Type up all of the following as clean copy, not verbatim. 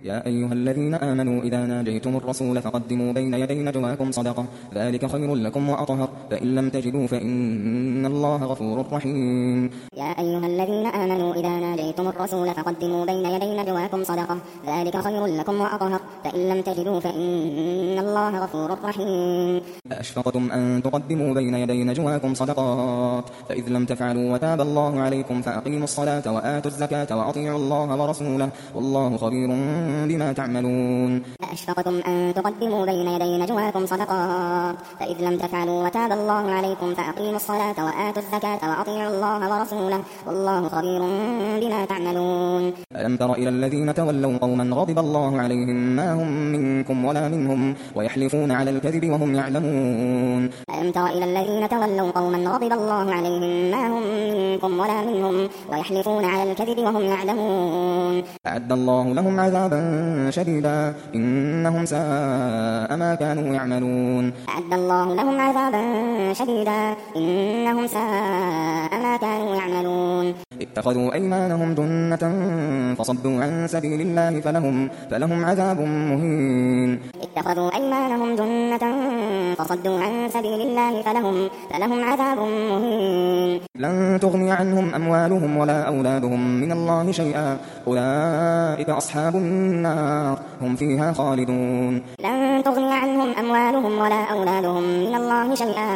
يا أيها الذين آمنوا إذا ناجيتم الرسول فقدموا بين يدي نجواكم صدقة ذلك خير لكم وأطهر فإن لم تجدوا فإن الله غفور رحيم. يا أيها الذين آمنوا إذا ناجيتم الرسول فقدموا بين يدي نجواكم صدقة ذلك خير لكم وأطهر فإن لم تجدوا فإن الله غفور رحيم. أأشفقتم أن تقدموا بين يدي نجواكم صدقات فإذ لم تفعلوا وتاب الله عليكم فأقيموا الصلاة وآتوا الزكاة وأطيعوا الله ورسوله والله خبير بما تعملون. أأشفقتم أن تقدموا بين يدي نجواكم صدقات فإذ لم تفعلوا وتاب الله عليكم فأقيموا الصلاة وآتوا الزكاة وأطيعوا الله ورسوله والله خبير بما تعملون. ألم تر إلى الذين تولوا قوما غضب الله عليهم ما هم منكم ولا منهم ويحلفون على الكذب وهم يعلمون. ألم تر إلى الذين تولوا قوما غضب الله عليهم ما هم منكم ولا منهم ويحلفون على الكذب وهم يعلمون. أعد الله لهم عذابا شديدا إنهم ساء ما كانوا يعملون. أعد الله لهم عذابا شديدا إنهم ساء ما كانوا يعملون. اتخذوا أيمانهم جنة فصدوا عن سبيل الله فلهم عذاب مهين. اتخذوا أيمانهم جنة فصدوا عن سبيل الله فلهم عذاب مهين. لن تغني عنهم أموالهم ولا أولادهم من الله شيئا أولئك أصحاب النار هم فيها خالدون. لن تغني عنهم أموالهم ولا أولادهم من الله شيئا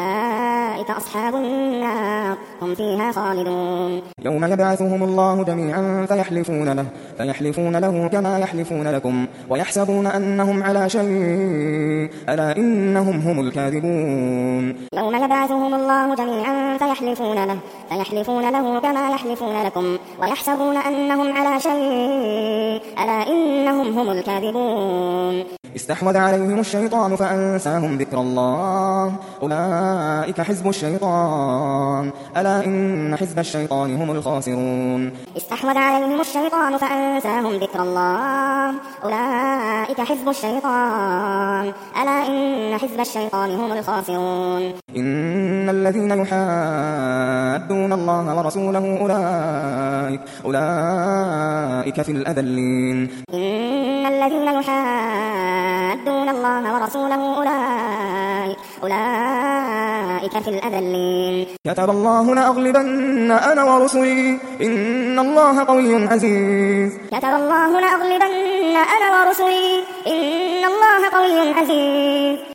أولئك أصحاب النار هم فيها خالدون. يوم يبعثهم الله جميعا فيحلفون له كما يحلفون لكم ويحسبون أنهم على شيء ألا إنهم هم الكاذبون. يوم يبعثهم الله جميعا فيحلفون له كما يحلفون لكم ويحسبون أنهم على شيء ألا إنهم هم الكاذبون. استحوذ عليهم الشيطان فأنساهم ذكر الله أولئك حزب الشيطان ألا إن حزب الشيطان هم الخاسرون. استحوذ عليهم الشيطان فأنساهم ذكر الله أولئك حزب الشيطان ألا إن حزب الشيطان هم الخاسرون. إن الذين يحادون الله ورسوله أولئك في الأذلين. إن الذين يحادون الله ورسوله أولئك في الأذلين. كتب الله لأغلبن أنا ورسلي إن الله قوي عزيز. كتب الله لأغلبن أنا ورسلي إن الله قوي عزيز.